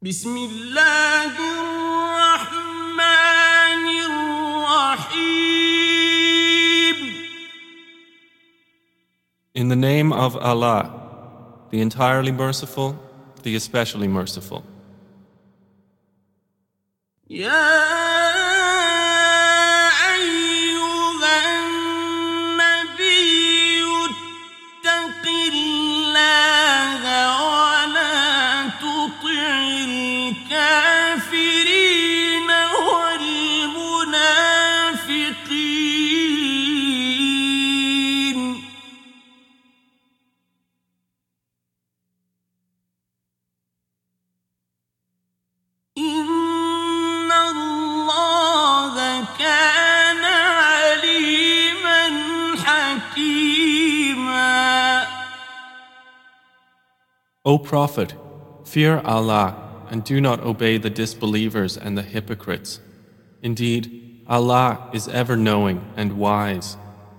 بسم الله الرحمن الرحيم. In the name of Allah, the entirely merciful, the especially merciful. يا O Prophet, fear Allah and do not obey the disbelievers and the hypocrites. Indeed, Allah is ever knowing and wise.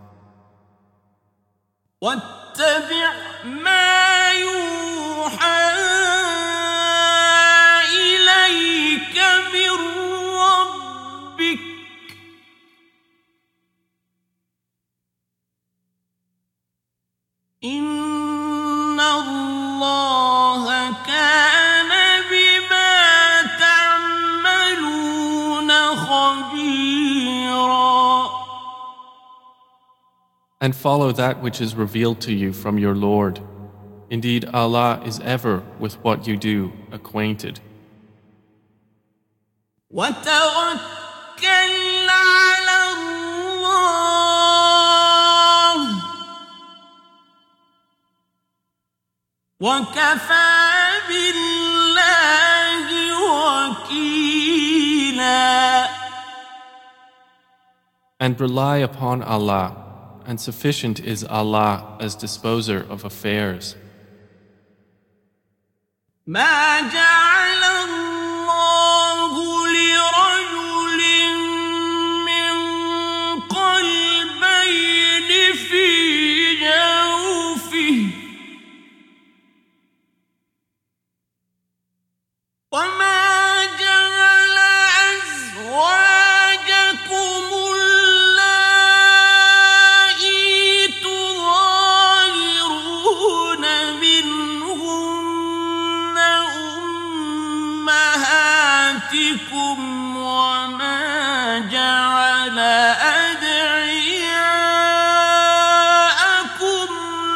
واتبع ما يوحى إليك من ربك إن الله كان بما تعملون خبيرا. And follow that which is revealed to you from your Lord. Indeed, Allah is ever with what you do acquainted. وتوكل على الله وكفى بالله وكيلا. And rely upon Allah, and sufficient is Allah as disposer of affairs. ما جعل الله لرجل من قلبين في جوفه وما جعل أزواجكم اللائي تظاهرون منهن أمهاتكم وما جعل أدعياءكم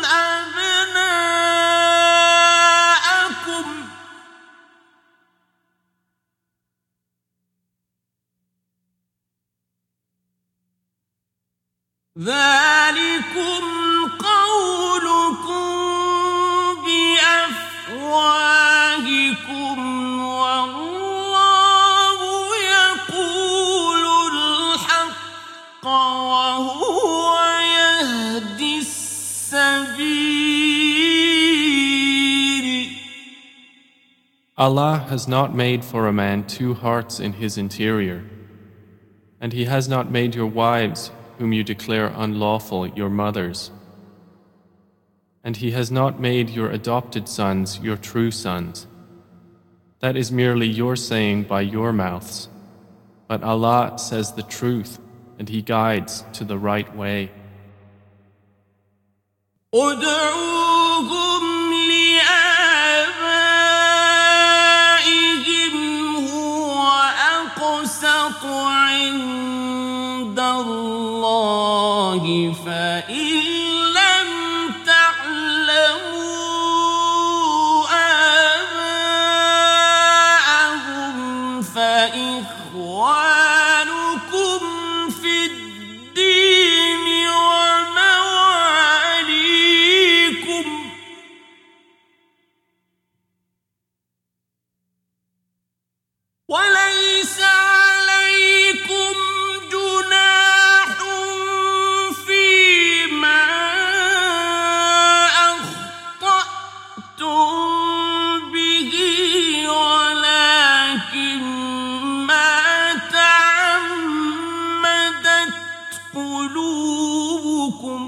أبناءكم ذلكم قولكم بأفواهكم والله يقول الحق وهو يهدي السبيل. Allah has not made for a man two hearts in his interior, and He has not made your wives whom you declare unlawful your mothers. And He has not made your adopted sons your true sons. That is merely your saying by your mouths. But Allah says the truth, and He guides to the right way. ادعوهم لآبائهم هو أقسط عند الله فإن لم تعلموا آباءهم فإخوانكم في الدين ومواليكم وليس عليكم جناح فيما أخطأتم به ولكن ما تعمدت قلوبكم.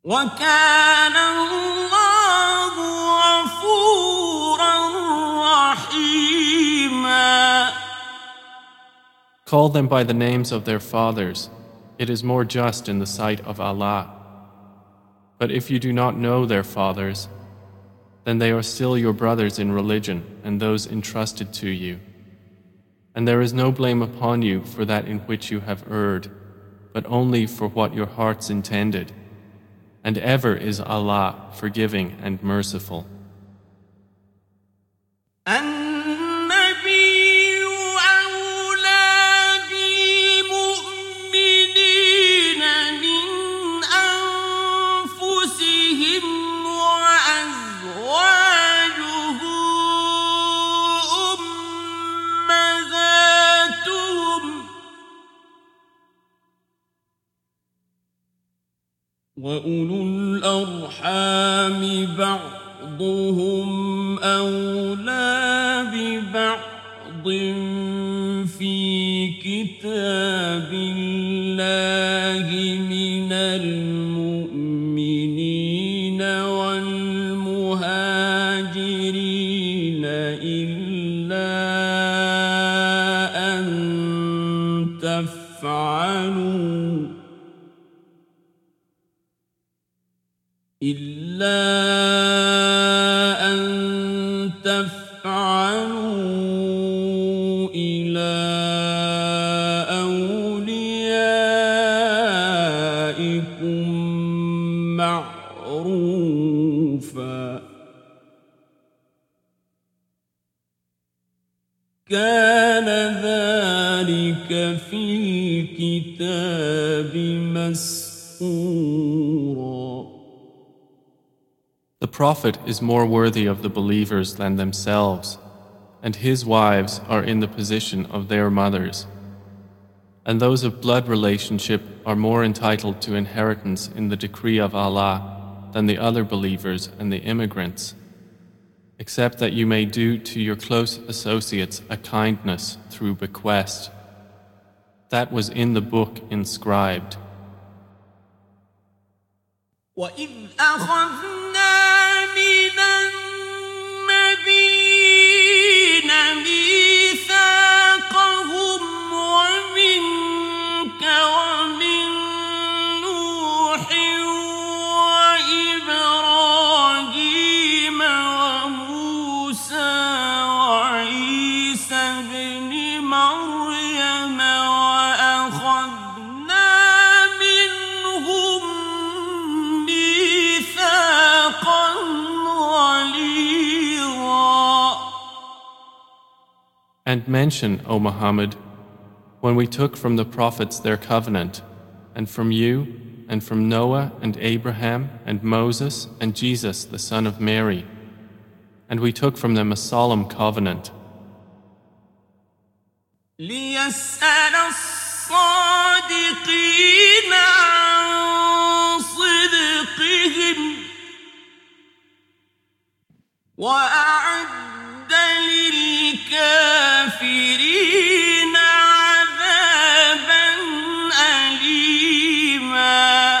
وكان الله غفورا رحيما. Call them by the names of their fathers. It is more just in the sight of Allah. But if you do not know their fathers, then they are still your brothers in religion and those entrusted to you. And there is no blame upon you for that in which you have erred, but only for what your hearts intended. And ever is Allah forgiving and merciful. وأولو الأرحام بعضهم أولى ببعض في كتاب الله من المؤمنين والمهاجرين إلا أن تفعلوا إلى أوليائكم معروفا كان ذلك في الكتاب مسطورا. The Prophet is more worthy of the believers than themselves, and his wives are in the position of their mothers. And those of blood relationship are more entitled to inheritance in the decree of Allah than the other believers and the immigrants, except that you may do to your close associates a kindness through bequest. That was in the book inscribed. وَإِذْ أَخَذْنَا مِنَ النَّبِيِّينَ مِيثَاقَهُمْ وَمِنكَ وَمِن نُّوحٍ وَإِبْرَاهِيمَ وَمُوسَىٰ وَعِيسَى ابْنِ مَرْيَمَ وَأَخَذْنَا مِنْهُم مِّيثَاقًا غَلِيظًا. And mention, O Muhammad, when we took from the prophets their covenant, and from you, and from Noah and Abraham and Moses and Jesus the son of Mary, and we took from them a solemn covenant. لِيَسْأَلَ الصَّادِقِينَ عَن صِدْقِهِمْ وَأَعَدَّ لِلْكَافِرِينَ عَذَابًا أَلِيمًا.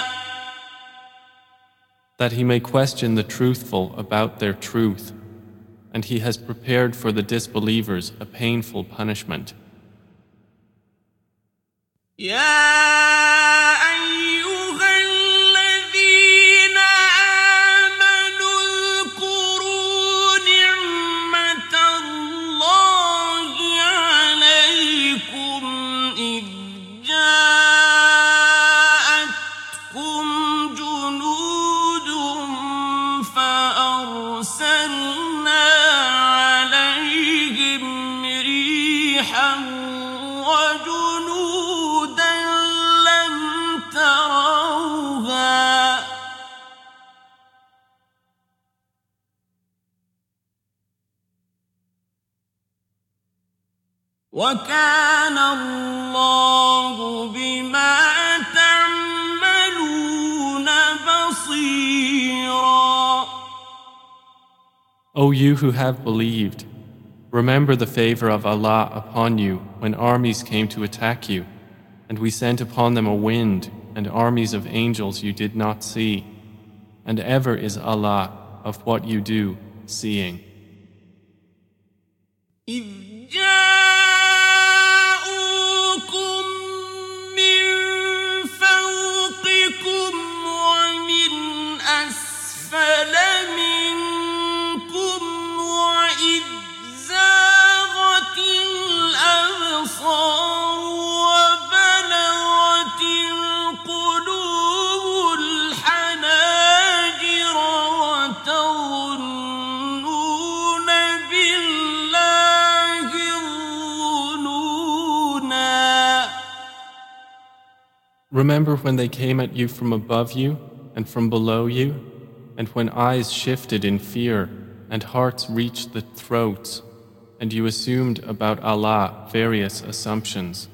That he may question the truthful about their truth, and he has prepared for the disbelievers a painful punishment. يا أيها الذين آمنوا اذكروا نعمة الله عليكم إذ جاءتكم جنود فأرسلنا عليهم ريحا وجنودا لم تروها وكان الله بما تعملون بصيرا. O you who have believed, remember the favor of Allah upon you when armies came to attack you, and we sent upon them a wind and armies of angels you did not see, and ever is Allah of what you do seeing. إذ جاءوكم من فوقكم ومن أسفل منكم وإذ زاغت الأبصار وبلغت القلوب الحناجر وتظنون بالله الظنونا. Remember when they came at you from above you and from below you, and when eyes shifted in fear and hearts reached the throats, and you assumed about Allah various assumptions.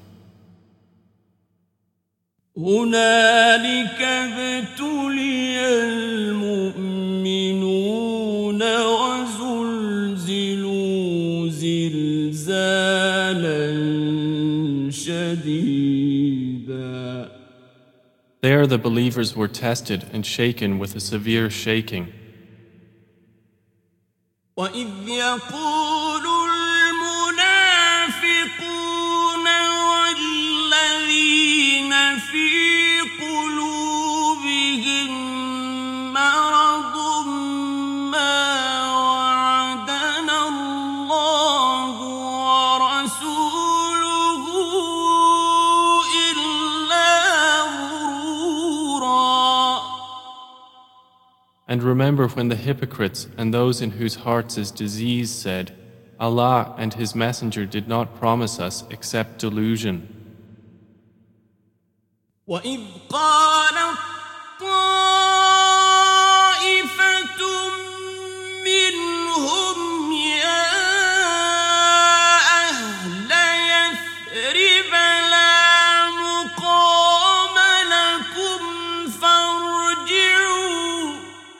هنالك ابتلي المؤمنون وزلزلوا زلزالا شديدا. There the believers were tested and shaken with a severe shaking. وإذ يقول المنافقون والذين في قلوبهم مرض ما وعدنا الله ورسوله إلا غرورا. And remember when the hypocrites and those in whose hearts is disease said, Allah and His Messenger did not promise us except delusion. وإذ قالت طائفة منهم يا أهل يثرب لا مقام لكم فارجعوا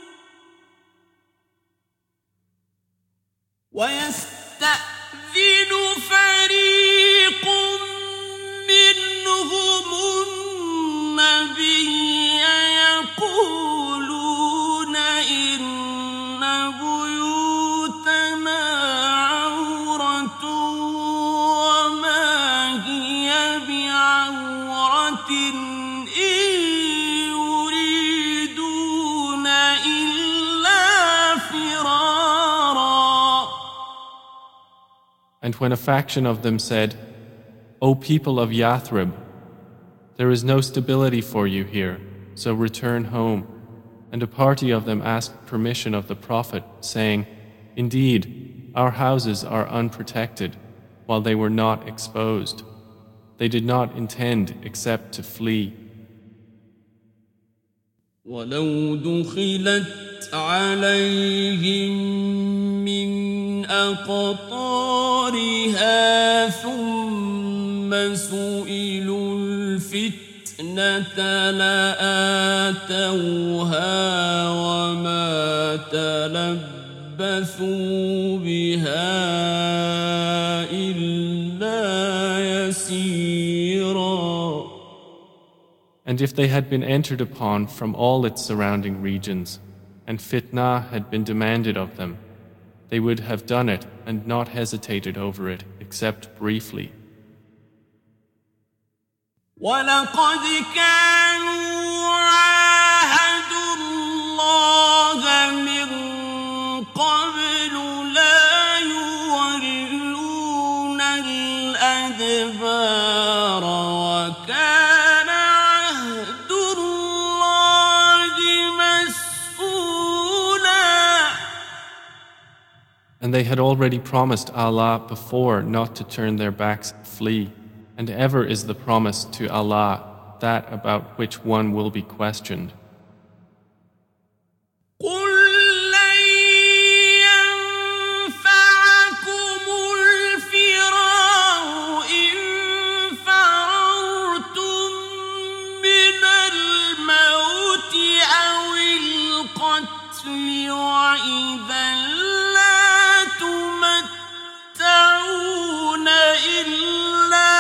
ويستأذن فريق منهم النبي يقولون إن بيوتنا عورة وما هي بعورة إن يريدون إلا فرارا. And when a faction of them said, O people of Yathrib, there is no stability for you here, so return home. And a party of them asked permission of the Prophet, saying, Indeed, our houses are unprotected, while they were not exposed. They did not intend except to flee. ولو دخلت عليهم من أقطارها ثم سئلوا الفتنة لآتوها وما تلبثوا بها إلا يسيرا. And if they had been entered upon from all its surrounding regions, and fitnah had been demanded of them, they would have done it and not hesitated over it except briefly. وَلَقَدْ كَانُوا عَاهَدُوا اللَّهَ مِن قَبْلُ لَا يُوَلُّونَ الْأَدْبَارَ وَكَانَ عَهْدُ اللَّهِ مَسْئُولًا. And they had already promised Allah before not to turn their backs and flee. And ever is the promise to Allah that about which one will be questioned. قُل لَّن يَنفَعَكُمُ الْفِرَارُ إِن فَرَرْتُم مِّنَ الْمَوْتِ أَوِ الْقَتْلِ وَإِذًا لَّا تُمَتَّعُونَ إِلَّا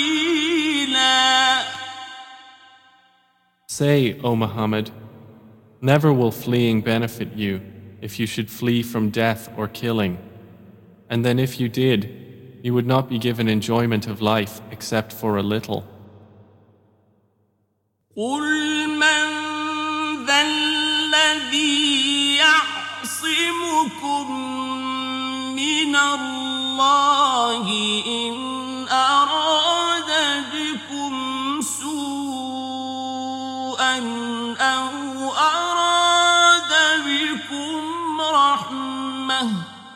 قَلِيلًا. Say, O Muhammad, Never will fleeing benefit you if you should flee from death or killing. And then if you did, you would not be given enjoyment of life except for a little. قل من ذا الذي يعصمكم من الله إن أراد بكم سوءا أو أراد بكم رحمة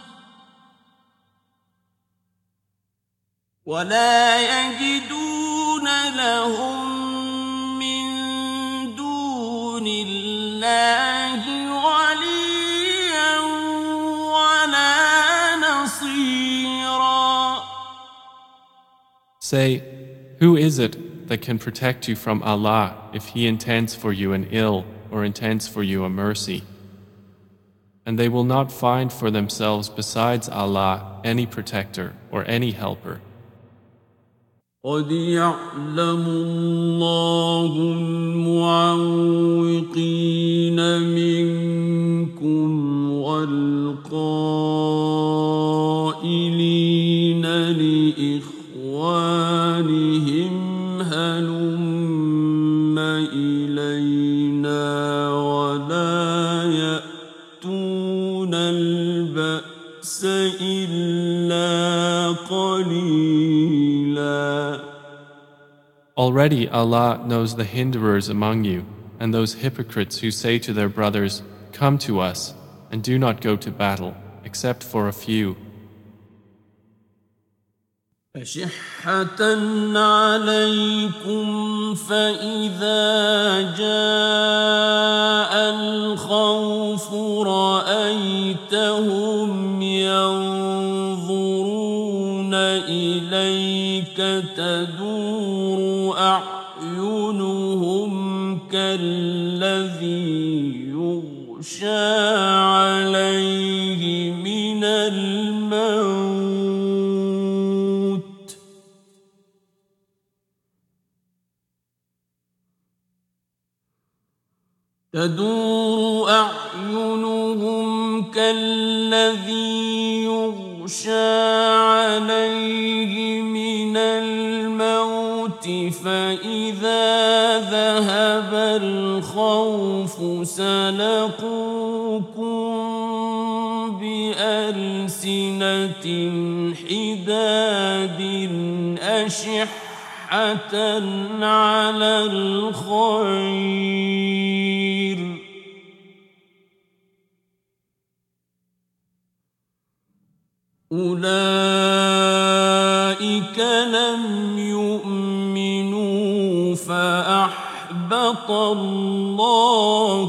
ولا يجدون لهم من دون الله وليا ولا نصيرا. Say, who is it that can protect you from Allah if He intends for you an ill or intends for you a mercy? And they will not find for themselves besides Allah any protector or any helper. قد يعلم الله المعوقين منكم والقائلين لإخوانهم هلم إلينا ولا يأتون البأس إلا قليلا. Already Allah knows the hinderers among you and those hypocrites who say to their brothers, "Come to us," and do not go to battle, except for a few. أشحة عليكم فإذا جاء الخوف رأيتهم ينظرون إليك تدور أعينهم كالذي يغشى عليه من الموت تدور أعينهم كالذي يغشى عليه من الموت فإذا ذهب الخوف سلقوكم بألسنة حداد أشحة على الخير أولئك لم يؤمنوا فأحبط الله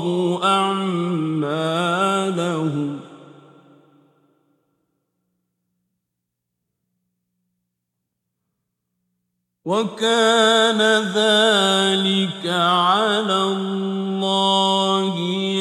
أعمالهم وكان ذلك على الله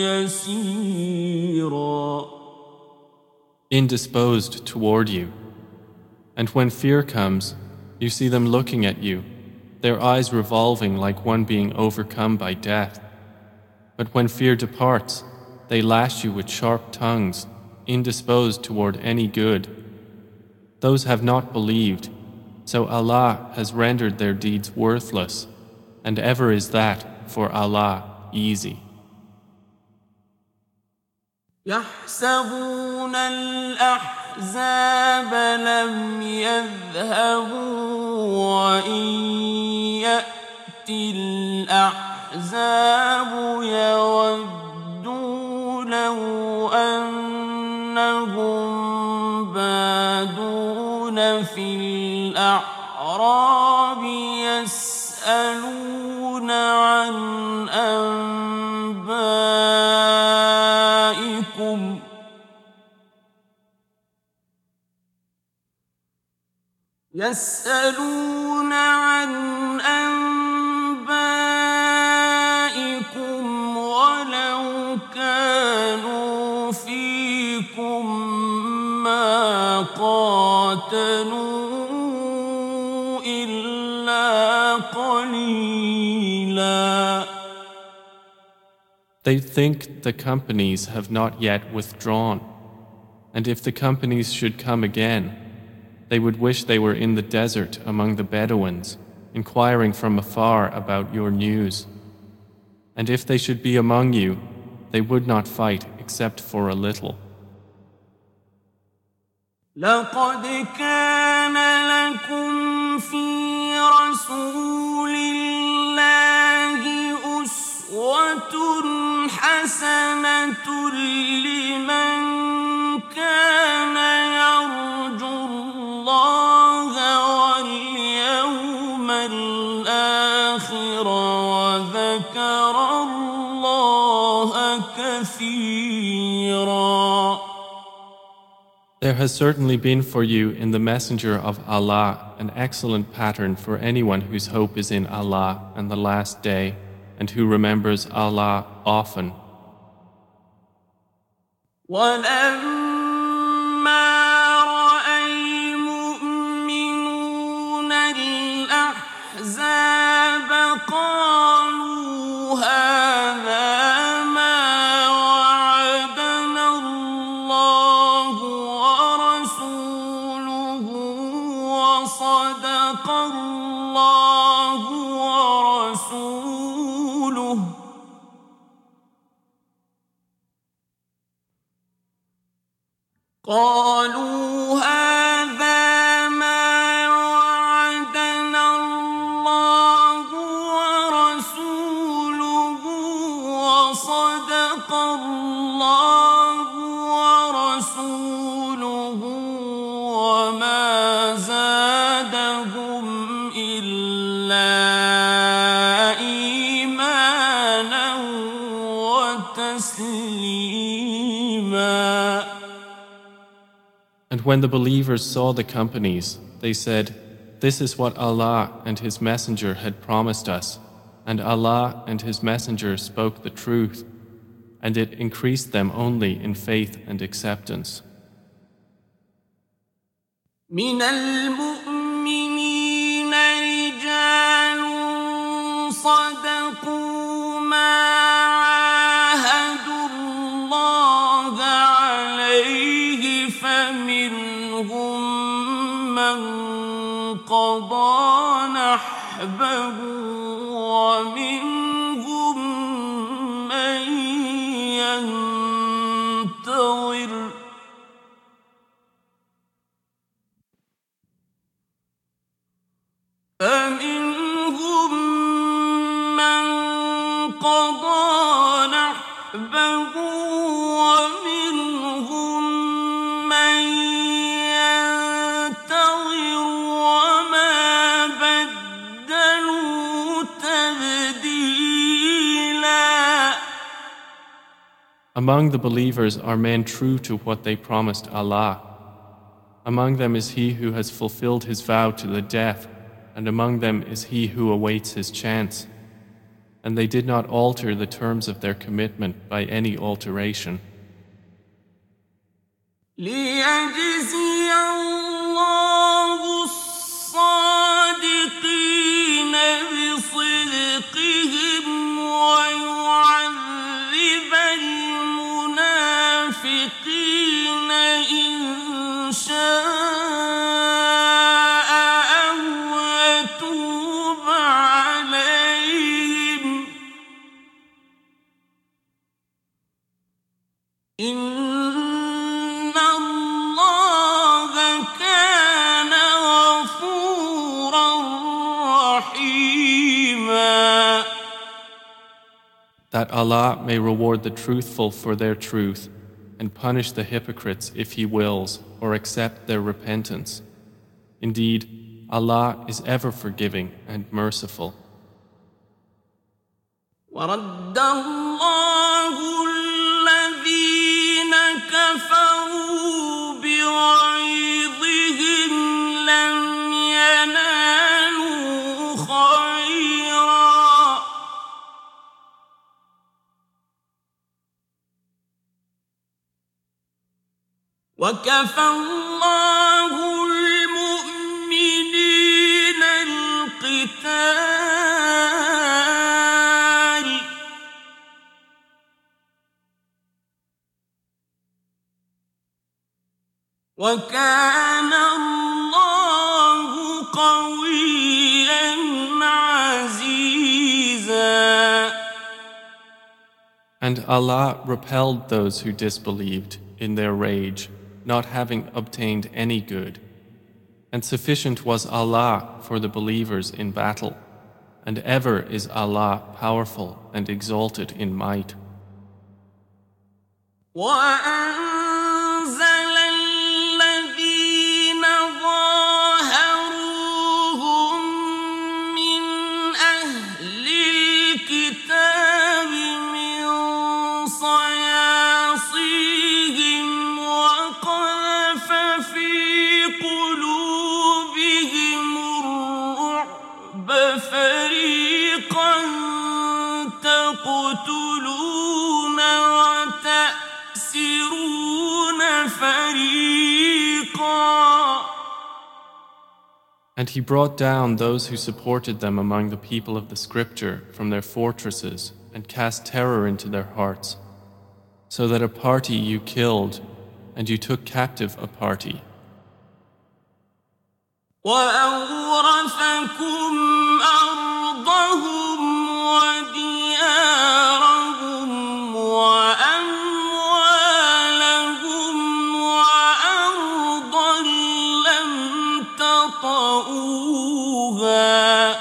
يسيرا. Indisposed toward you. And when fear comes, you see them looking at you, their eyes revolving like one being overcome by death. But when fear departs, they lash you with sharp tongues, indisposed toward any good. Those have not believed, so Allah has rendered their deeds worthless, and ever is that for Allah easy. يحسبون الأحزاب لم يذهبوا وإن يأتي الأحزاب يودوا لو أنهم بادون في الأعراب يسألون عن أنبائكم ولو كانوا فيكم ما قاتلوا إلا قليلا. They think the companies have not yet withdrawn, and if the companies should come again, they would wish they were in the desert among the Bedouins, inquiring from afar about your news. And if they should be among you, they would not fight except for a little. لقد كان لكم في رسول الله أسوة حسنة لمن كان يرجو الله واليوم الآخر وذكر الله كثيرا. There has certainly been for you in the Messenger of Allah an excellent pattern for anyone whose hope is in Allah and the Last Day, and who remembers Allah often. وَلَمَّا رَأَى الْمُؤْمِنُونَ الْأَحْزَابَ قَالُوا هَذَا مَا وَعَدَنَا اللَّهُ وَرَسُولُهُ وَصَدَقَ اللَّهُ وَرَسُولُهُ قالوا هذا ما وعدنا الله ورسوله وصدق الله ورسوله وما زادهم إلا إيمانا وتسليما. And when the believers saw the companies, they said, "This is what Allah and His Messenger had promised us, and Allah and His Messenger spoke the truth, and it increased them only in faith and acceptance." من المؤمنين رجال صدقوا ما عاهدوا الله عليه فمنهم من قضى نحبه ومنهم من ينتظر فمنهم من قضى نحبه ومنهم من ينتظر وما بدلوا تبديلا. Among the believers are men true to what they promised Allah. Among them is he who has fulfilled his vow to the death, and among them is he who awaits his chance. And they did not alter the terms of their commitment by any alteration. ليجزي الله الصادقين بصدقهم ويعذب المنافقين إن شاء أو يتوب عليهم إن الله كان غفورا رحيما. That Allah may reward the truthful for their truth and punish the hypocrites if He wills or accept their repentance. Indeed, Allah is ever forgiving and merciful. ورد الله الذين كفروا بغيظهم لم ينالوا خيرا وكفى الله المؤمنين القتال وكان الله قويا عزيزا. And Allah repelled those who disbelieved in their rage, not having obtained any good. And sufficient was Allah for the believers in battle, and ever is Allah powerful and exalted in might. وأنزل الذين ظاهروهم من أهل الكتاب من صياصيهم وقذف في قلوبهم الرعب فريقا تقتلون وتأسرون فريقا. And he brought down those who supported them among the people of the scripture from their fortresses and cast terror into their hearts, so that a party you killed and you took captive a party. وأورثكم أرضهم وديارهم وأموالهم وأرضا لم تطئوها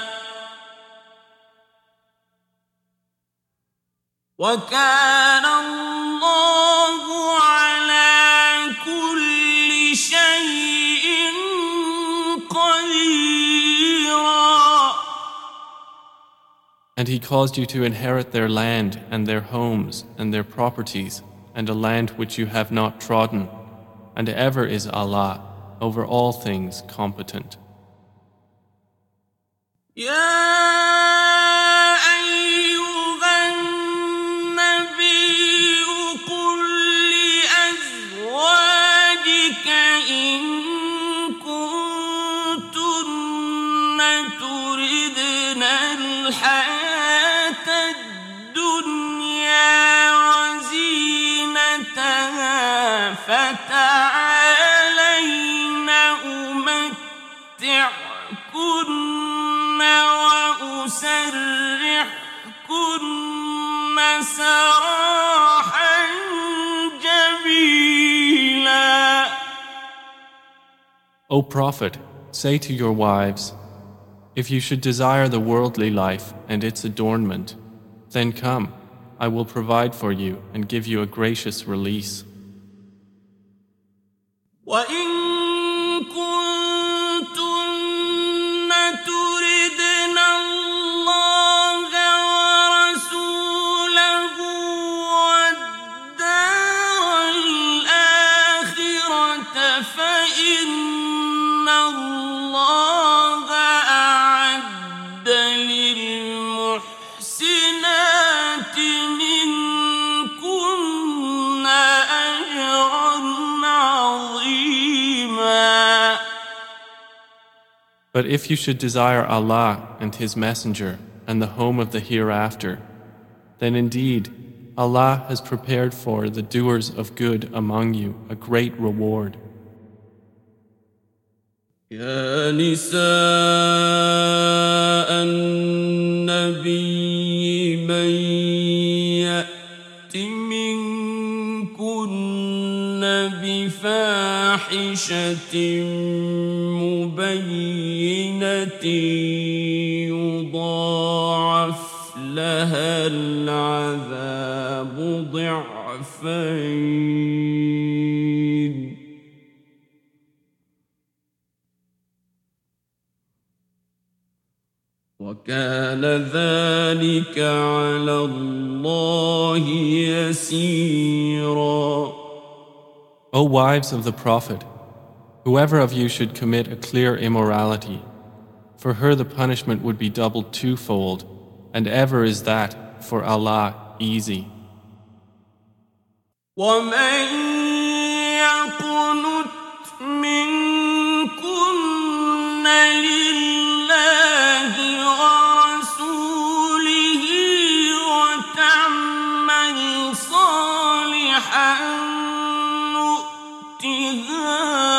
وكان الله على كل شيء قديرا. And he caused you to inherit their land and their homes and their properties and a land which you have not trodden, and ever is Allah over all things competent. فتعالين أمتعكن وأسرحكن سراحا جميلا. O Prophet, say to your wives, if you should desire the worldly life and its adornment, then come, I will provide for you and give you a gracious release. وَإِن كُنتُنَّ تُرِدْنَ اللَّهَ وَرَسُولَهُ وَالدَّارَ الْآخِرَةَ فَإِنَّ اللَّهَ أَعَدَّ لِلْمُحْسِنَاتِ مِنكُنَّ أَجْرًا عظيما. But if you should desire Allah and His Messenger and the home of the hereafter, then indeed Allah has prepared for the doers of good among you a great reward. يا نساء النبي من يأت منكن بفاحشة مبينة يضاعف لها العذاب ضعفين وكان ذلك على الله يسيرا. O wives of the Prophet, whoever of you should commit a clear immorality, for her the punishment would be doubled twofold, and ever is that for Allah easy. ومن يقنت منكن لله ورسوله وتعمل صالحا نؤتها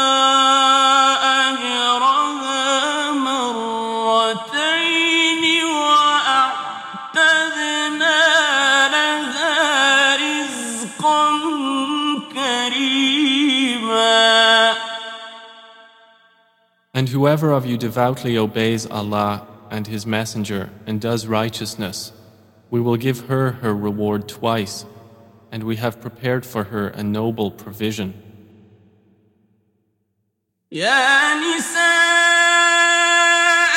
And whoever of you devoutly obeys Allah and His Messenger and does righteousness, we will give her her reward twice, and we have prepared for her a noble provision. يا نساء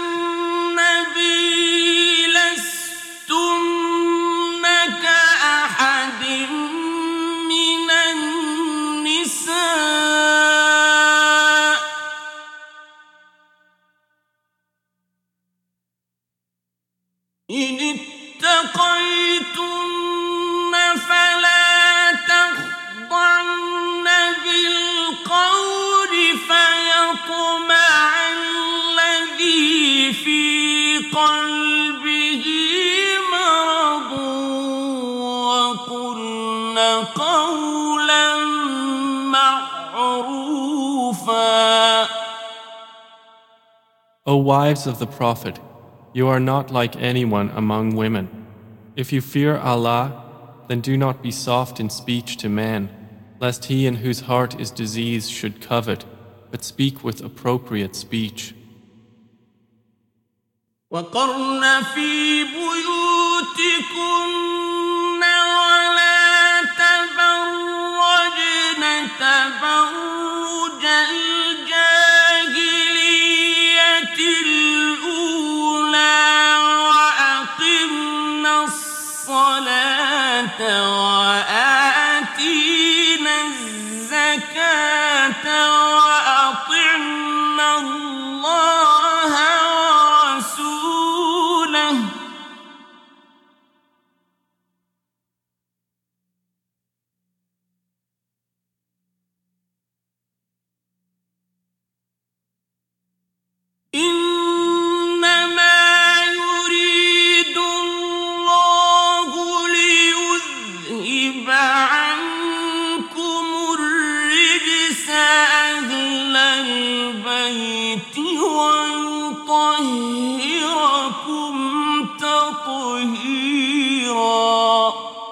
النبي لستن كأحد من النساء إن اتقيتن فلا تخضعن بالقول فيطمع الذي في قلبه مرض وقلن قولا معروفا. O wives of the Prophet, you are not like anyone among women. If you fear Allah, then do not be soft in speech to men, lest he in whose heart is disease should covet, but speak with appropriate speech. وقرن في بيوتكن ولا تبرجن تبرج الجاهلية الأولى وأقمن الصلاة وآتينا الزكاة وأطعن الله ورسوله إنما يريد الله ليذهب عنكم الرجس أهل البيت ويطهركم تطهيرا.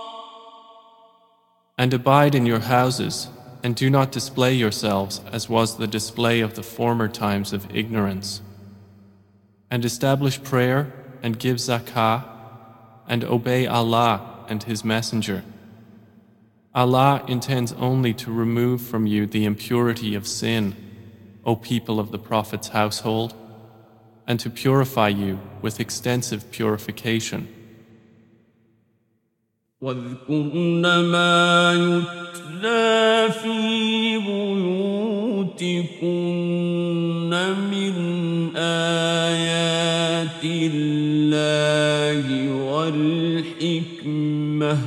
And abide in your houses, and do not display yourselves as was the display of the former times of ignorance. And establish prayer, and give zakah, and obey Allah and His Messenger. Allah intends only to remove from you the impurity of sin, O people of the Prophet's household, and to purify you with extensive purification. واذكرن ما يتلى في بيوتكن من آيات الله والحكمة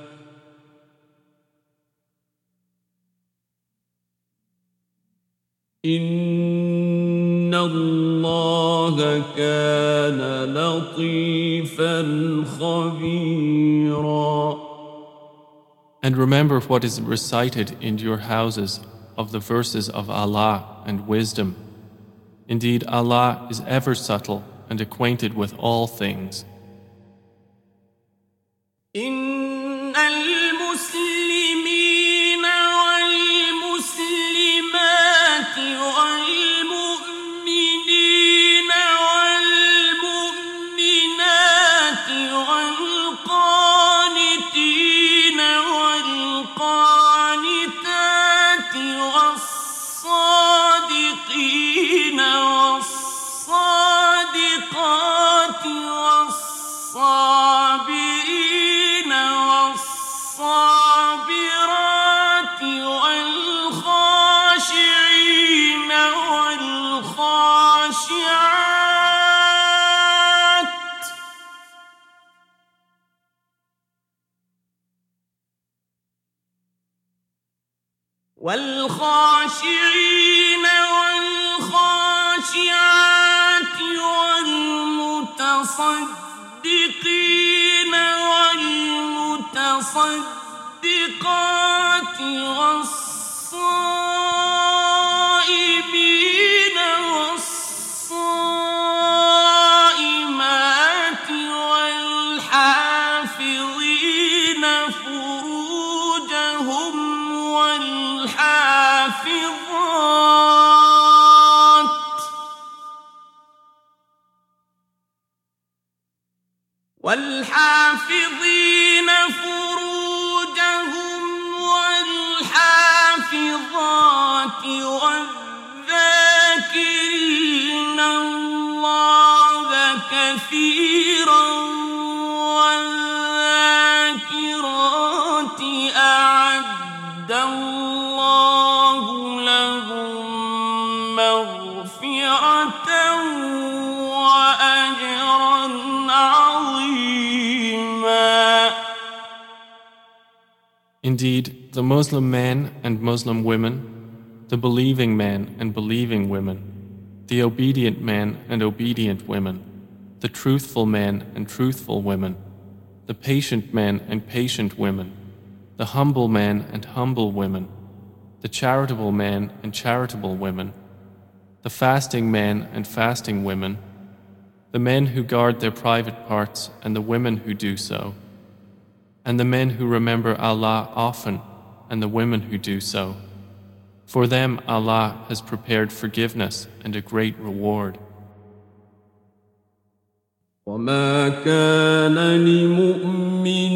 إن الله كان لطيفا خبيرا. And remember what is recited in your houses of the verses of Allah and wisdom. Indeed, Allah is ever subtle and acquainted with all things. إن المسلمين والمسلمات والمؤمنين والمؤمنات والقانتين والقانتات والصادقين والصادقات والصابرين والصابرات والخاشعين والخاشعات والخاشعين والخاشعات والمتصدقين والمتصدقات والصائمين والصائمات والحافظين فروجهم والحافظات الله لهم مغفرة وأجرا عظيما. Indeed, the Muslim men and Muslim women, the believing men and believing women, the obedient men and obedient women, the truthful men and truthful women, the patient men and patient women, the humble men and humble women, the charitable men and charitable women, the fasting men and fasting women, the men who guard their private parts and the women who do so, and the men who remember Allah often and the women who do so. For them Allah has prepared forgiveness and a great reward. وما كان لمؤمن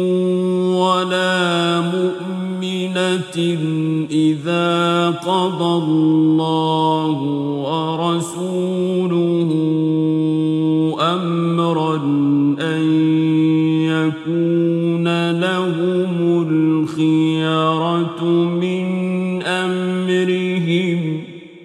ولا مؤمنة إذا قضى الله ورسوله أمرا أن يكون لهم الخيرة من أمرهم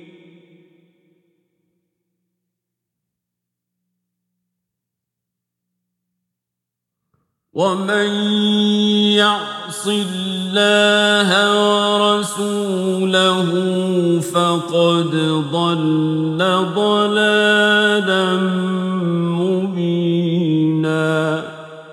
ومن يعص الله ورسوله فقد ضل ضلالا مبينا.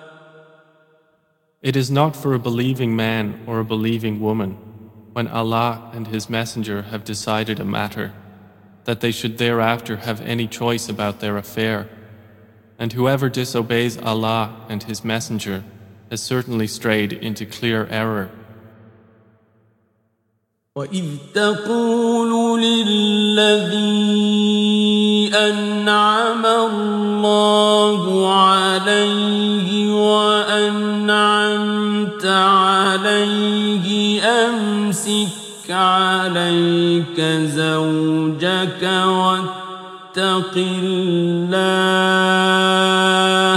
It is not for a believing man or a believing woman, when Allah and His Messenger have decided a matter, that they should thereafter have any choice about their affair. And whoever disobeys Allah and His Messenger has certainly strayed into clear error. وَإِذْ تَقُولُ لِلَّذِي أَنْعَمَ اللَّهُ عَلَيْهِ وَأَنْعَمْتَ عَلَيْهِ أَمْسِكْ عَلَيْكَ زَوْجَكَ واتق الله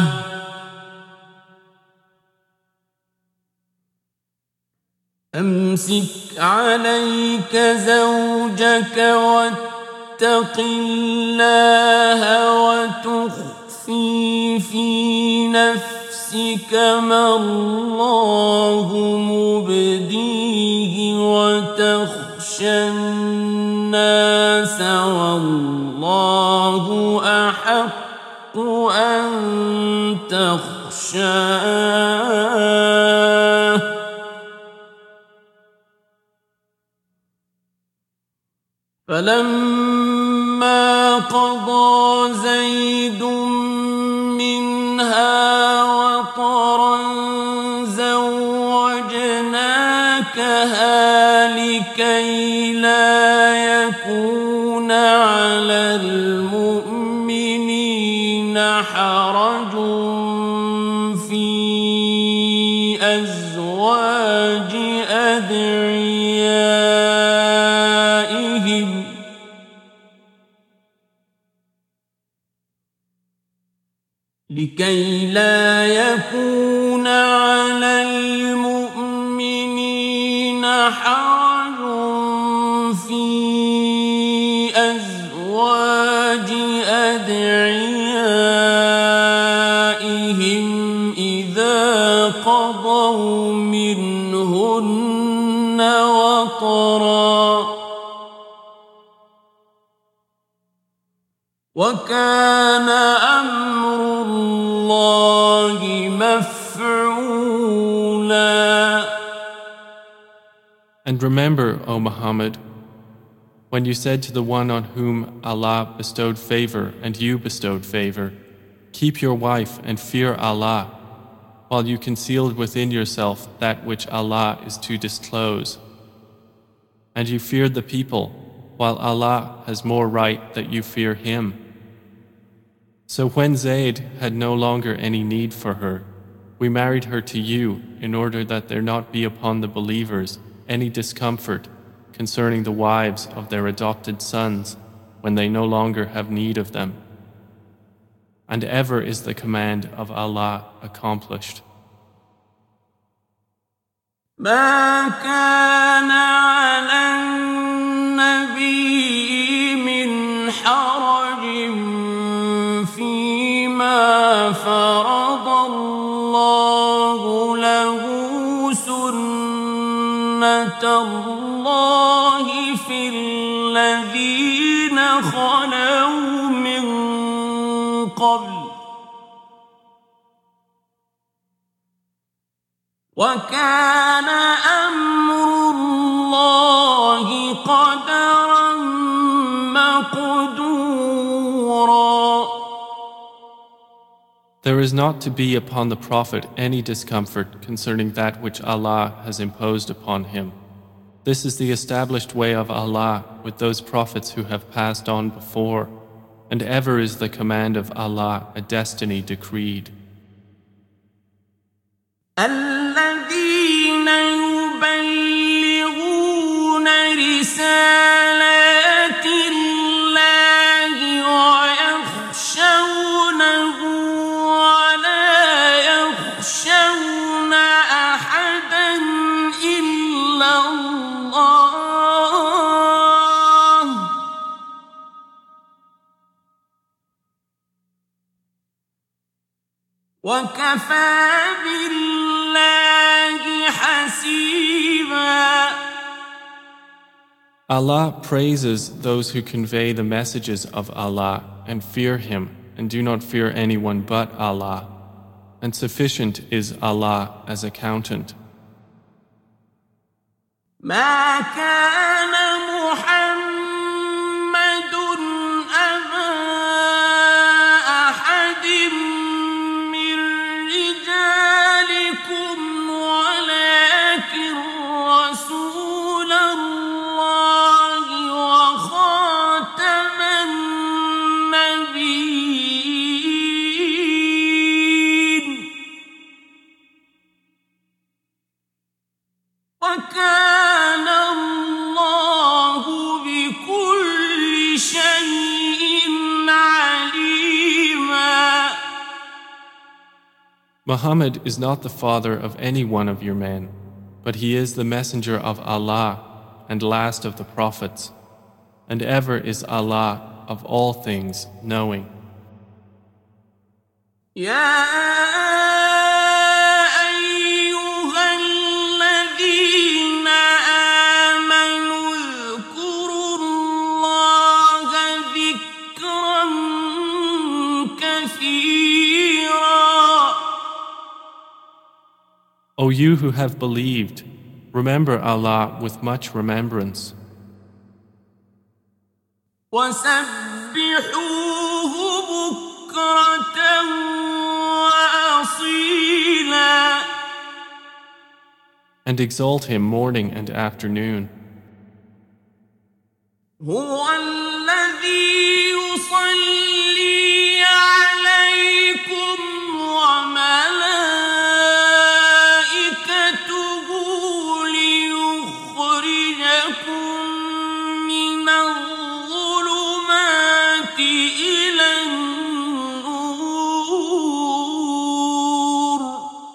أمسك عليك زوجك واتق الله وتخفي في نفسك ما الله مبديه وتخشى الناس والله أحق أن تخشاه فلما قضى زيد منها وطرا زوجناكها لكي لا يكون على المؤمنين حرج في أزواج أدعيائهم لكي لا يكون على المؤمنين حرج في أزواج أدعيائهم إذا قضوا منهن وطرا وكان أمر الله مفعولا. And remember, O Muhammad, when you said to the one on whom Allah bestowed favor and you bestowed favor, keep your wife and fear Allah, while you concealed within yourself that which Allah is to disclose. And you feared the people, while Allah has more right that you fear Him. So when Zayd had no longer any need for her, we married her to you in order that there not be upon the believers any discomfort concerning the wives of their adopted sons when they no longer have need of them. And ever is the command of Allah accomplished. ما كان على النبي من حرج فيما فرض الله له سنة الله في الذين خلوا من قبل وكان أمر الله قدرا مقدورا. There is not to be upon the Prophet any discomfort concerning that which Allah has imposed upon him. This is the established way of Allah with those prophets who have passed on before, and ever is the command of Allah a destiny decreed. الذين يبلغون رسالات الله ويخشونه ولا يخشون أحدا إلا الله وكفى بالله حسيبا. Allah praises those who convey the messages of Allah and fear Him and do not fear anyone but Allah, and sufficient is Allah as accountant. ما كان محمد أبا أحد من رجالكم ولكن رسول الله وخاتم النبيين وكان الله بكل شيء عليما. Muhammad is not the father of any one of your men, but he is the messenger of Allah and last of the prophets, and ever is Allah of all things knowing. يا أيها الذين آمنوا اذكروا الله ذكرا كثيرا. O you who have believed, remember Allah with much remembrance, وسبحوه بكرة وأصيلا. and exalt Him morning and afternoon. هو الذي يصلي عليكم وملائكته ليخرجكم من الظلمات إلى النور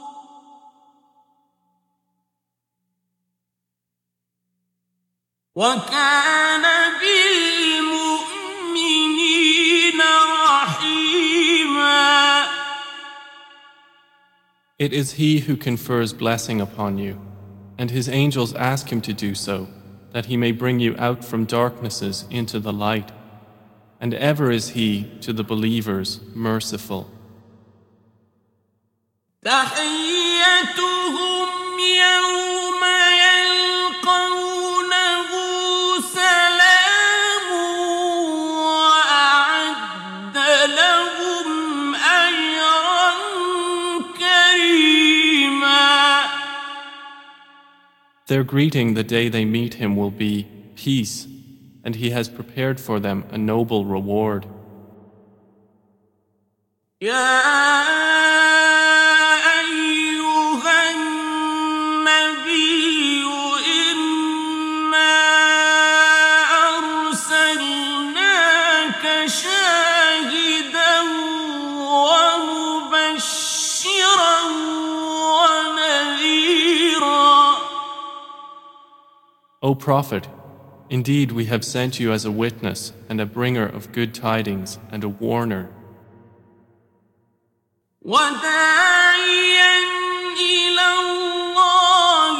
وكان بالمؤمنين رحيما. It is He who confers blessing upon you, and His angels ask Him to do so, that He may bring you out from darknesses into the light, and ever is He to the believers merciful. تحيتهم يوم يلقونه سلام وأعد لهم أجرا كريما. Their greeting the day they meet Him will be peace, and He has prepared for them a noble reward. يا أيها النبي إنا أرسلناك شاهدا ومبشرا ونذيرا. O Prophet, indeed we have sent you as a witness and a bringer of good tidings and a warner. وداعيا إلى الله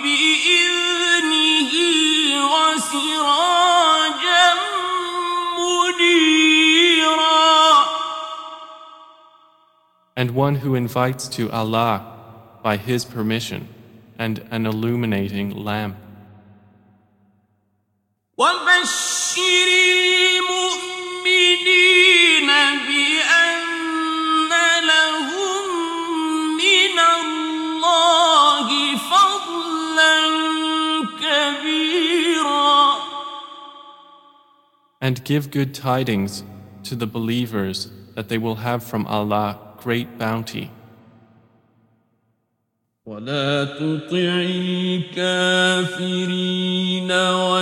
بإذنه وسراجا منيرا. And one who invites to Allah by His permission and an illuminating lamp. وبشر المؤمنين بأن لهم من الله فضلا كبيرا. And give good tidings to the believers that they will have from Allah great bounty. ولا تطع الكافرين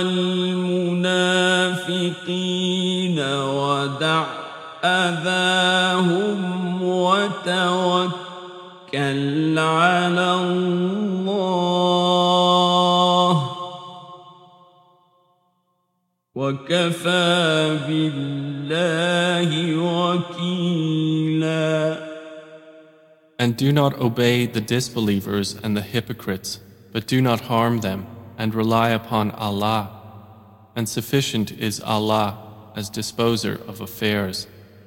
والمنافقين ودع أذاهم وتوكل على الله وكفى بالله وكيلا. And do not obey the disbelievers and the hypocrites, but do not harm them, and rely upon Allah. And sufficient is Allah as disposer of affairs.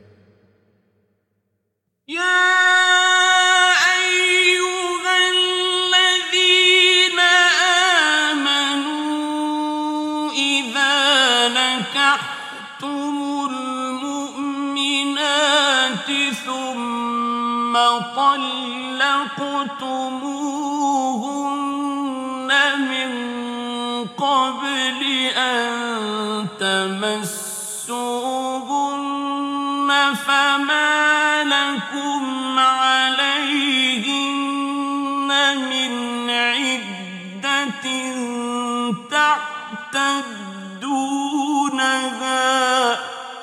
طلقتموهن من قبل أن تمسوهن فما لكم عليهن من عدة تعتدونها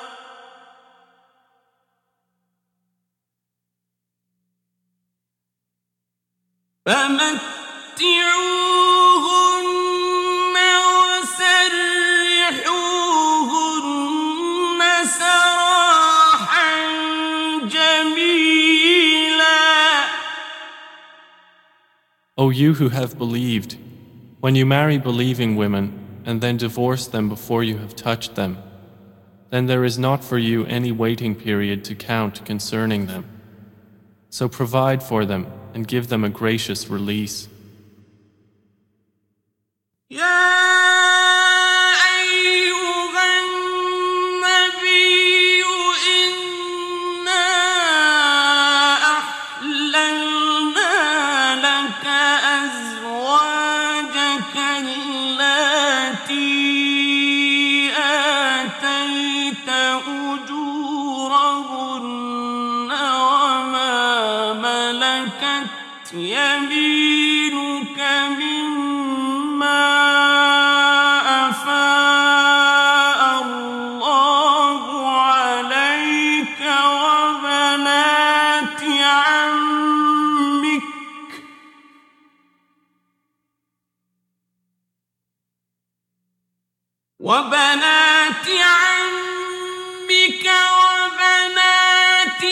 فمتعوهن وسرحوهن سراحا جميلا. O you who have believed, when you marry believing women and then divorce them before you have touched them, then there is not for you any waiting period to count concerning them. So provide for them and give them a gracious release. يمينك مما أفاء الله عليك وبنات عمك وبنات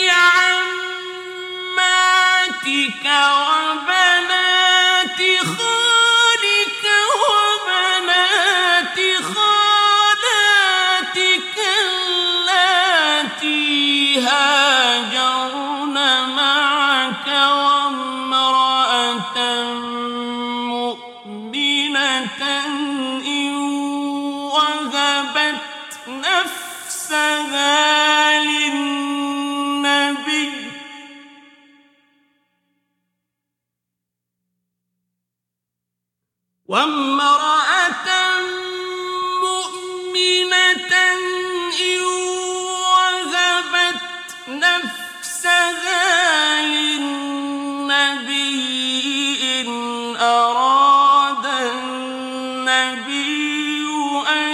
عماتك وبنات خالك وبنات خالاتك اللاتي هاجرن معك وامرأة مؤمنة إن وهبت نفسها للنبي وامرأة مؤمنة إن وهبت نفسها للنبي إن أراد النبي أن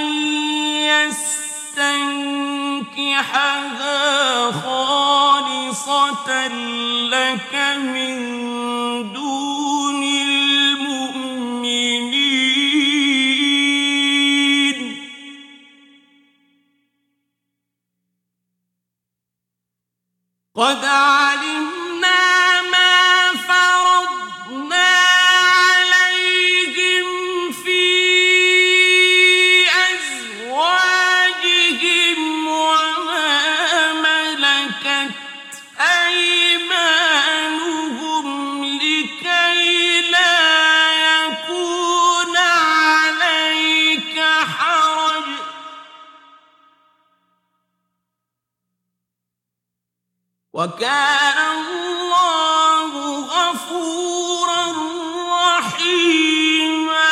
يستنكحها خالصة لك من دون المؤمنين وكان الله غفورا رحيما.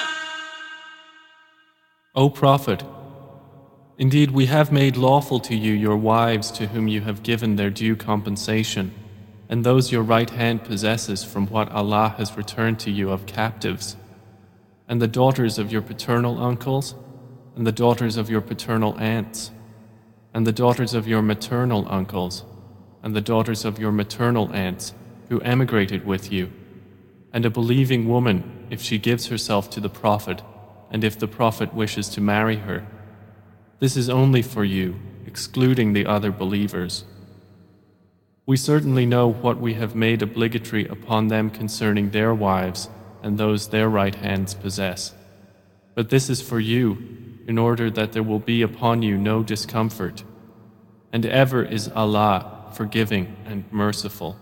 O Prophet, indeed we have made lawful to you your wives to whom you have given their due compensation, and those your right hand possesses from what Allah has returned to you of captives, and the daughters of your paternal uncles, and the daughters of your paternal aunts, and the daughters of your maternal uncles, and the daughters of your maternal aunts who emigrated with you, and a believing woman if she gives herself to the Prophet, and if the Prophet wishes to marry her. This is only for you, excluding the other believers. We certainly know what we have made obligatory upon them concerning their wives and those their right hands possess. But this is for you, in order that there will be upon you no discomfort. And ever is Allah forgiving and merciful.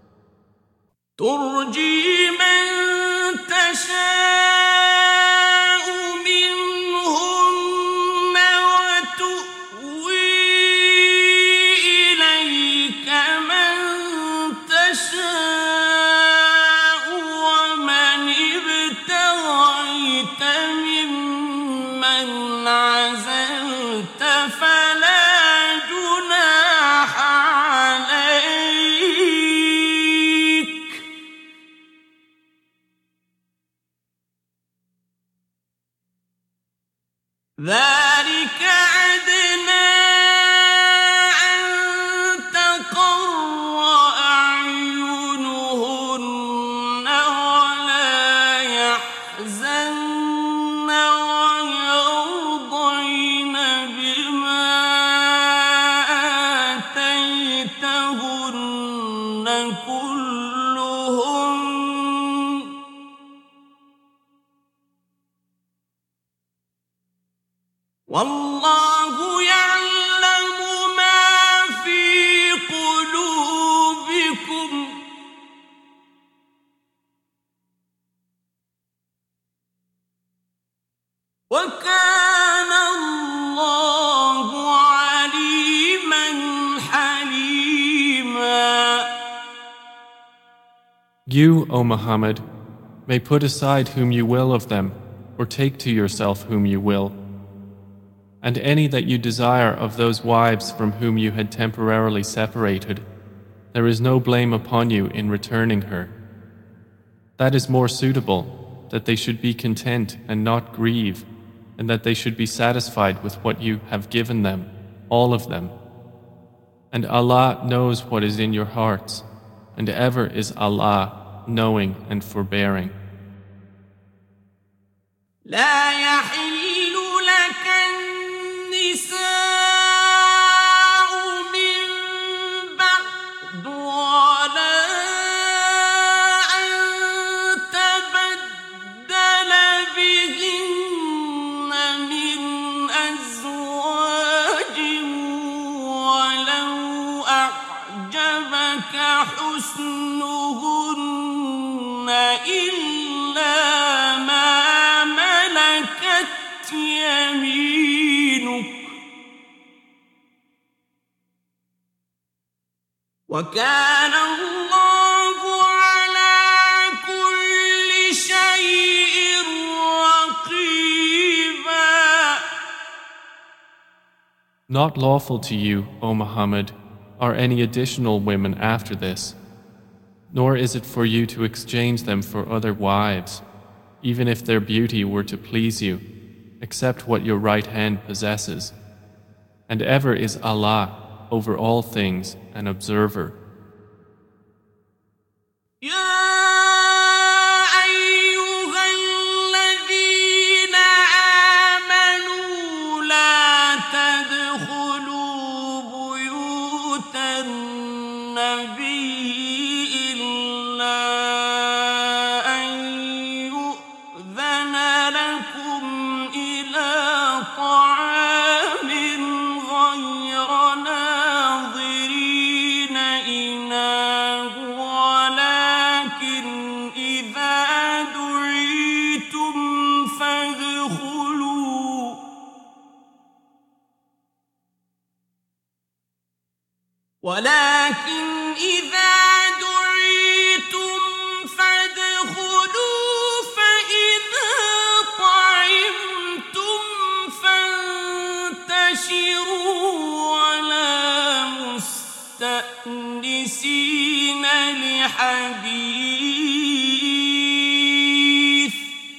ترجي من تشاء منهن وتؤوي إليك من تشاء ومن ابتغيت ممن عزلت فلا جناح عليك ذلك أدنى أن تقر أعينهن ولا يحزن ويرضين بما آتيتهن كلهن والله يعلم ما في قلوبكم وكان الله عليما حليما. You, O Muhammad, may put aside whom you will of them, or take to yourself whom you will. And any that you desire of those wives from whom you had temporarily separated, there is no blame upon you in returning her. That is more suitable, that they should be content and not grieve, and that they should be satisfied with what you have given them, all of them. And Allah knows what is in your hearts, and ever is Allah knowing and forbearing. لا يحل لك النساء من بعد ولا أن تبدل بهن من أزواج ولو أعجبك حسنهن إلا ما ملكت يمينك وكان الله على كل شيء رقيبا. Not lawful to you, O Muhammad, are any additional women after this, nor is it for you to exchange them for other wives, even if their beauty were to please you, except what your right hand possesses. And ever is Allah over all things an observer. ولكن مستأنسين لحديث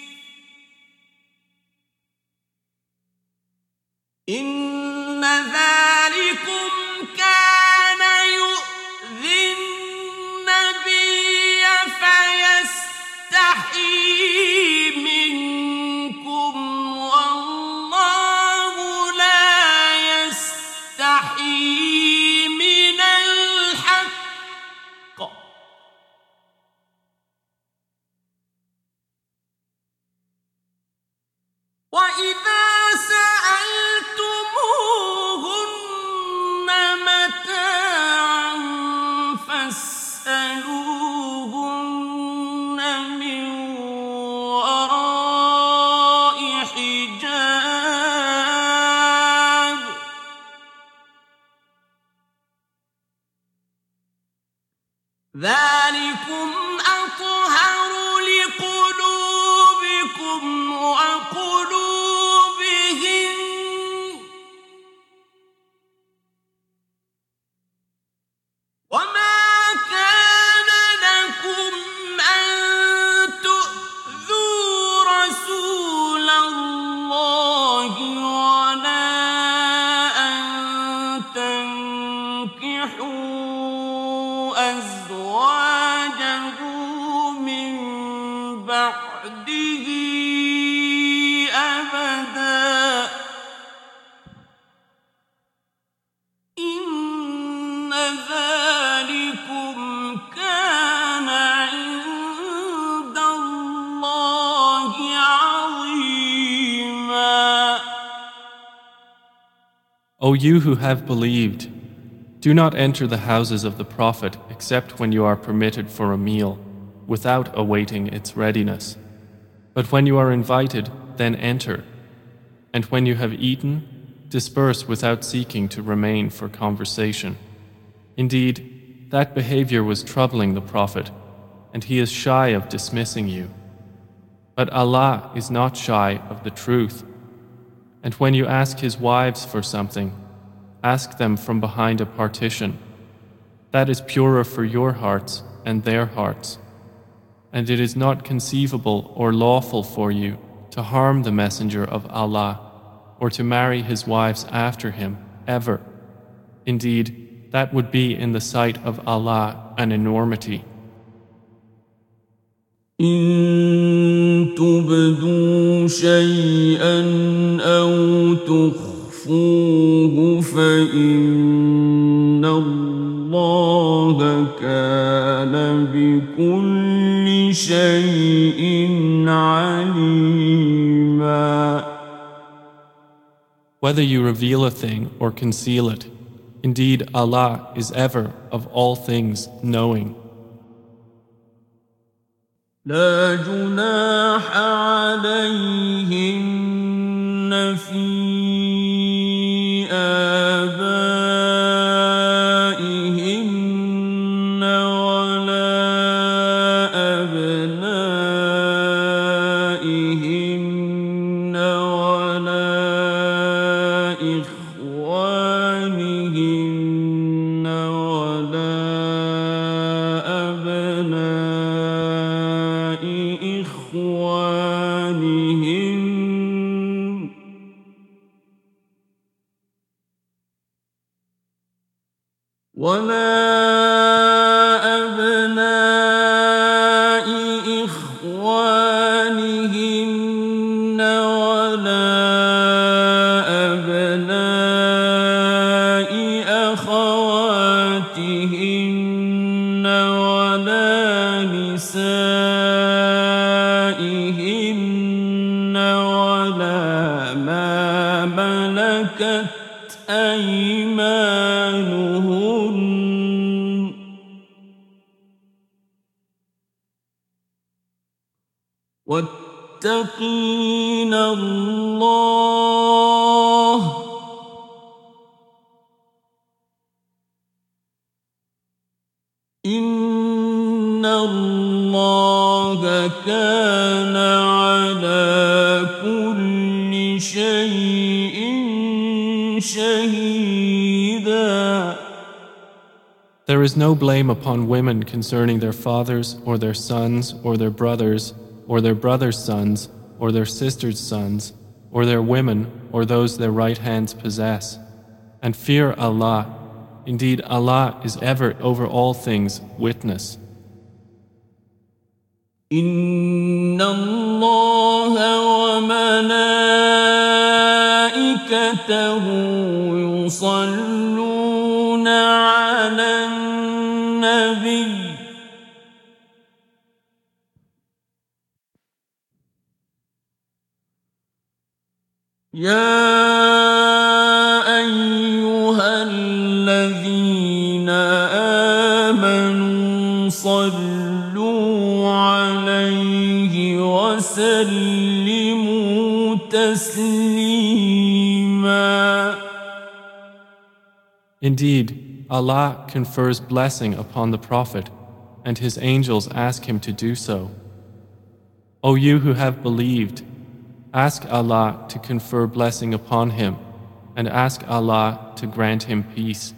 إن ذلكم كان يؤذي النبي فيستحيي منكم والله لا يستحيي من الحق وإذا سألتموهن متاعا فاسألوهن من وراء حجاب ذلكم أطهر لقلوبكم وقلوبهم وما كان لكم أن تؤذوا رسول الله ولا أن تنكحوا أزواجه من بعده أبدا إن ذلكم كان عند الله عظيما. O you who have believed, do not enter the houses of the Prophet except when you are permitted for a meal, without awaiting its readiness. But when you are invited, then enter. And when you have eaten, disperse without seeking to remain for conversation. Indeed, that behavior was troubling the Prophet, and he is shy of dismissing you. But Allah is not shy of the truth. And when you ask his wives for something, ask them from behind a partition. That is purer for your hearts and their hearts. And it is not conceivable or lawful for you to harm the Messenger of Allah or to marry his wives after him, ever. Indeed, that would be in the sight of Allah an enormity. إن تبدوا شيئا أو تخفوه فإن الله كان بكل شيء عليما. Whether you reveal a thing or conceal it, indeed Allah is ever of all things knowing. لا جناح عليهن في آبائهن ولا أبنائهن ولا إخوانهن ولا أبناء إخوانهن ولا أبناء إخوانهن ولا أبناء أخواتهن ولا نسائهن ولا ما ملكت أيمانهن واتقين الله إن الله كان على كل شيء شهيدا. There is no blame upon women concerning their fathers or their sons or their brothers or their brothers' sons or their sisters' sons or their women or those their right hands possess. And fear Allah. Indeed, Allah is ever over all things witness. إن الله وملائكته يصلون على النبي يا أيها الذين آمنوا صلوا عليه وسلموا تسليما. Indeed, Allah confers blessing upon the Prophet, and His angels ask him to do so. O you who have believed, ask Allah to confer blessing upon him, and ask Allah to grant him peace.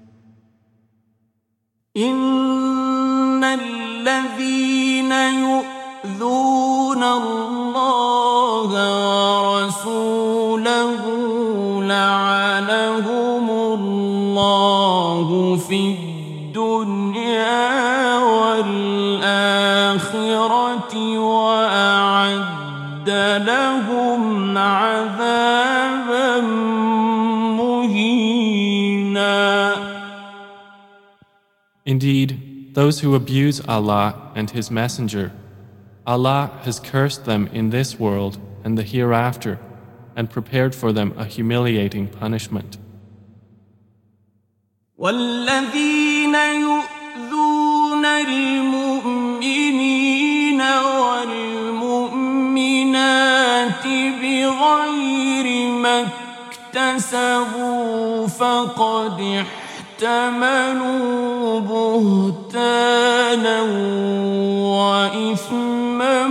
إن الذين يؤذون الله ورسوله لعنهم الله في الدنيا والآخرة وأعد لهم عذابا مهينا. Indeed, those who abuse Allah and His Messenger, Allah has cursed them in this world and the hereafter, and prepared for them a humiliating punishment. والذين يؤذون المؤمنين والمؤمنات بغير ما اكتسبوا فقد احتملوا بهتانا وإثما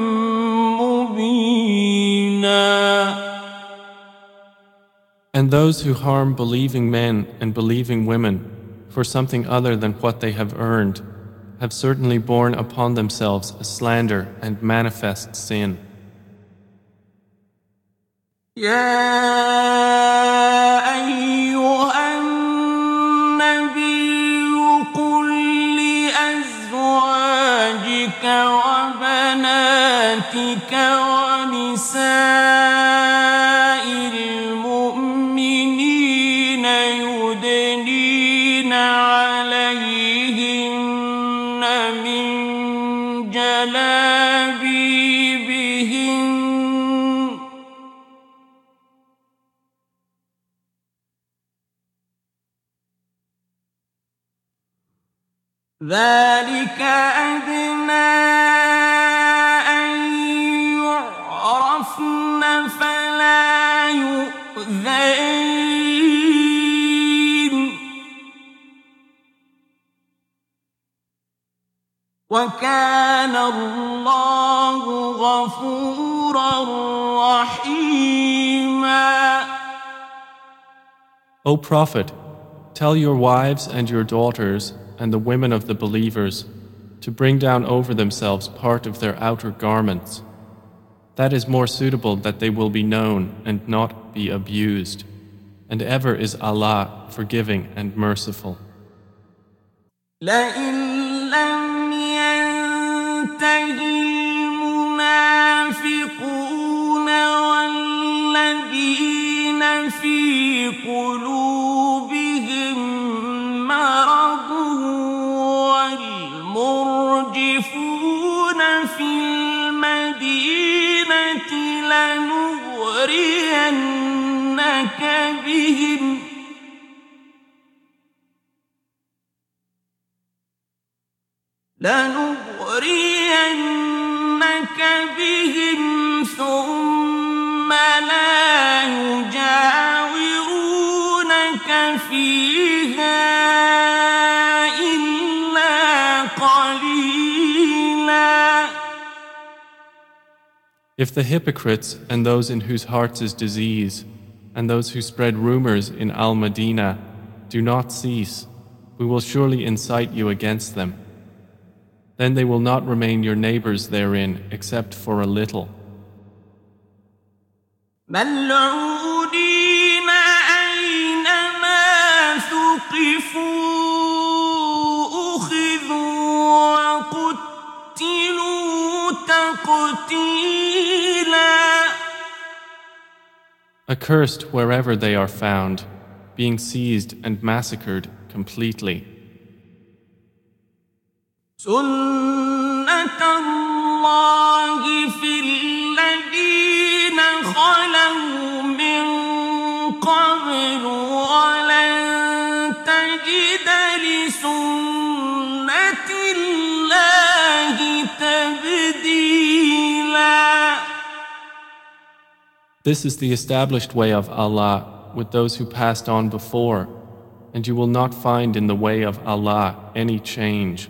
مبينا. And those who harm believing men and believing women for something other than what they have earned have certainly borne upon themselves a slander and manifest sin. يا أيها النبي قل لأزواجك وبناتك ونساء المؤمنين يدنين عليهن من جلابيبهن ذلك أدنى أن يعرفن فلا يؤذين وكان الله غفورا رحيما. O Prophet, tell your wives and your daughters and the women of the believers to bring down over themselves part of their outer garments. That is more suitable that they will be known and not be abused. And ever is Allah forgiving and merciful. لئن لم ينته المنافقون والذين في قلوبهم مرض والمرجفون في المدينة لنغرينك بهم ثم لا يجاورونك فيها إلا قليلا. If the hypocrites and those in whose hearts is disease and those who spread rumors in Al-Madinah do not cease, we will surely incite you against them. Then they will not remain your neighbors therein except for a little. ملعونين أينما ثقفوا أخذوا وقتلوا تقتيلا. Accursed wherever they are found, being seized and massacred completely. سنة الله في الذين خلوا من قبل ولن تجد لسنة الله تبديلا. This is the established way of Allah with those who passed on before, and you will not find in the way of Allah any change.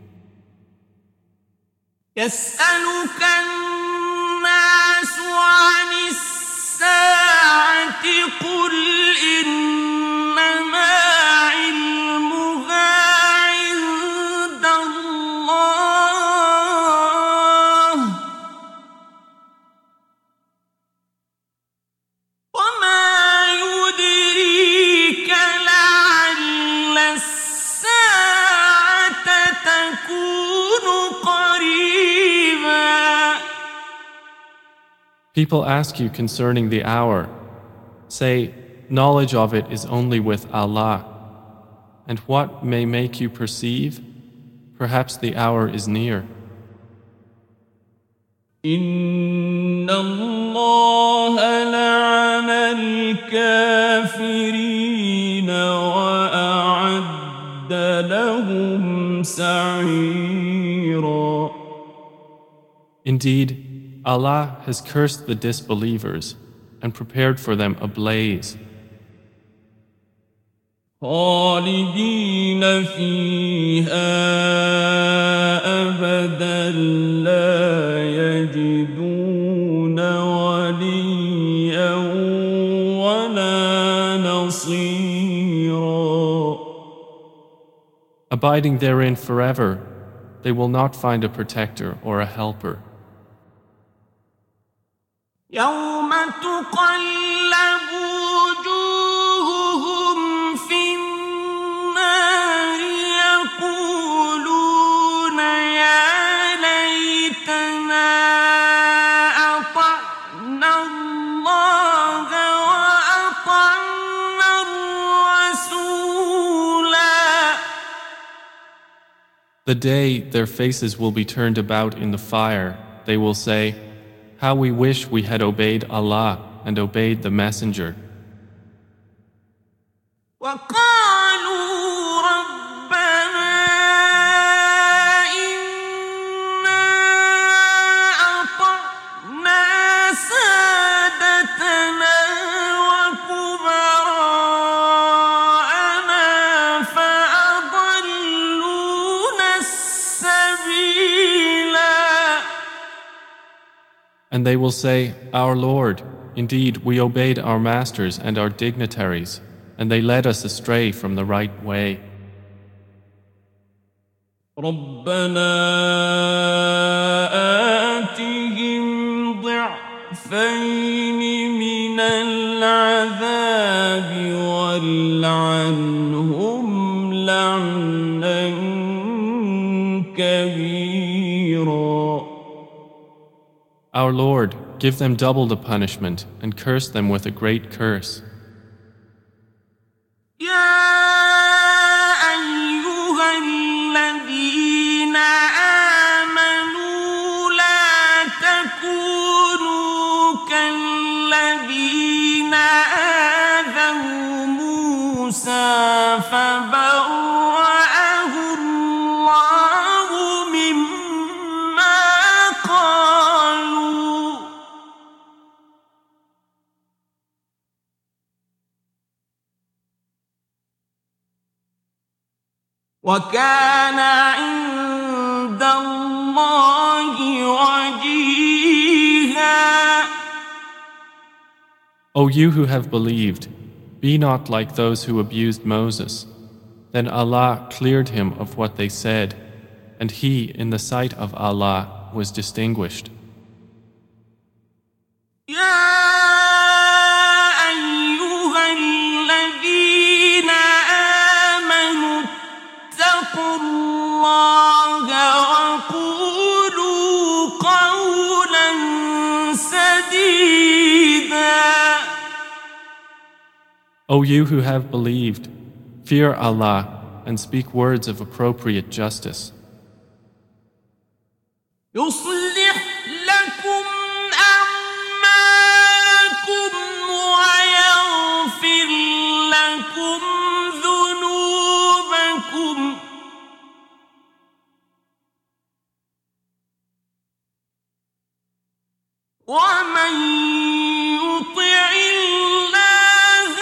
يسألك الناس عن الساعة قل إنما علمها عند الله وما يدريك لعل الساعة تكون قريبا. People ask you concerning the hour. Say, knowledge of it is only with Allah. And what may make you perceive? Perhaps the hour is near. إن الله لعن الكافرين وأعد لهم سعيرا. Indeed, Allah has cursed the disbelievers and prepared for them a blaze. خالدين فيها أبدا لا يجدون وليا ولا نصيرا. Abiding therein forever, they will not find a protector or a helper. يوم تقلب وجوههم في النار يقولون يا ليتنا أطعنا الله وأطعنا الرسولا. The day their faces will be turned about in the fire, they will say, how we wish we had obeyed Allah and obeyed the Messenger. وقالوا ربنا إنا أطعنا سادتنا وكبراءنا فأضلونا السبيلا. And they will say, our Lord, indeed we obeyed our masters and our dignitaries, and they led us astray from the right way. ربنا آتهم ضعفين من العذاب والعنهم لعنا كبيرا. Our Lord, give them double the punishment and curse them with a great curse. يا أيها الذين آمنوا لا تكونوا كالذين آذوا موسى فبرأه الله مما قالوا وكان عند الله وجيها. O you who have believed, be not like those who abused Moses. Then Allah cleared him of what they said, and he, in the sight of Allah, was distinguished. O you who have believed, fear Allah and speak words of appropriate justice. يصلح لكم أعمالكم ويغفر لكم ذنوبكم ومن يطع الله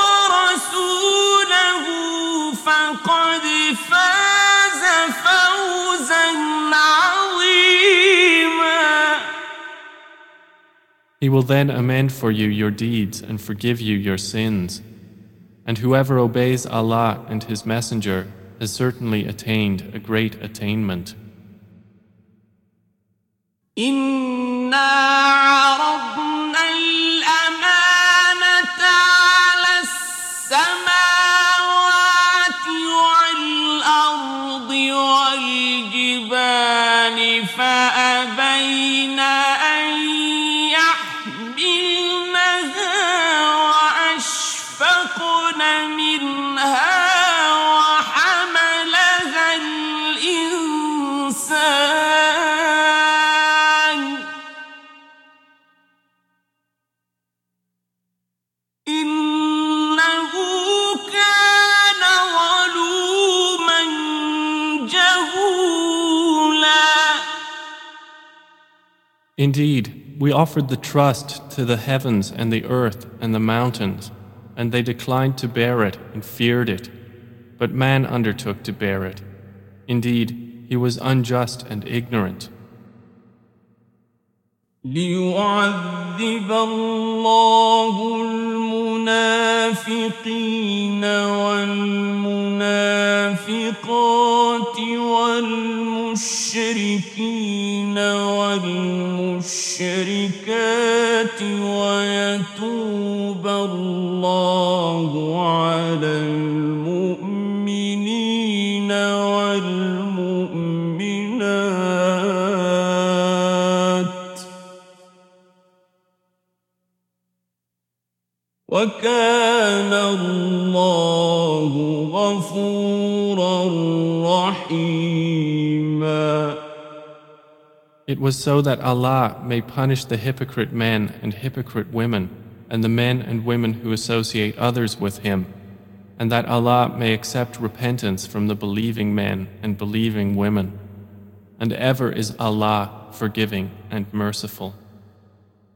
ورسوله فقد فاز فوزا عظيما. He will then amend for you your deeds and forgive you your sins. And whoever obeys Allah and His Messenger has certainly attained a great attainment. إنا عرضنا الأمانة على السماوات والأرض والجبال فأبين أن يحملنها وأشفقن منها وحملها الإنسان إنه كان ظلوما جهولا. Indeed, we offered the trust to the heavens and the earth and the mountains, and they declined to bear it and feared it. But man undertook to bear it. Indeed, he was unjust and ignorant. ليعذب الله المنافقين والمنافقات والمشركين والمشركات ويتوب الله على المؤمنين والمؤمنات وكان الله غفورا رحيما. It was so that Allah may punish the hypocrite men and hypocrite women, and the men and women who associate others with Him, and that Allah may accept repentance from the believing men and believing women. And ever is Allah forgiving and merciful.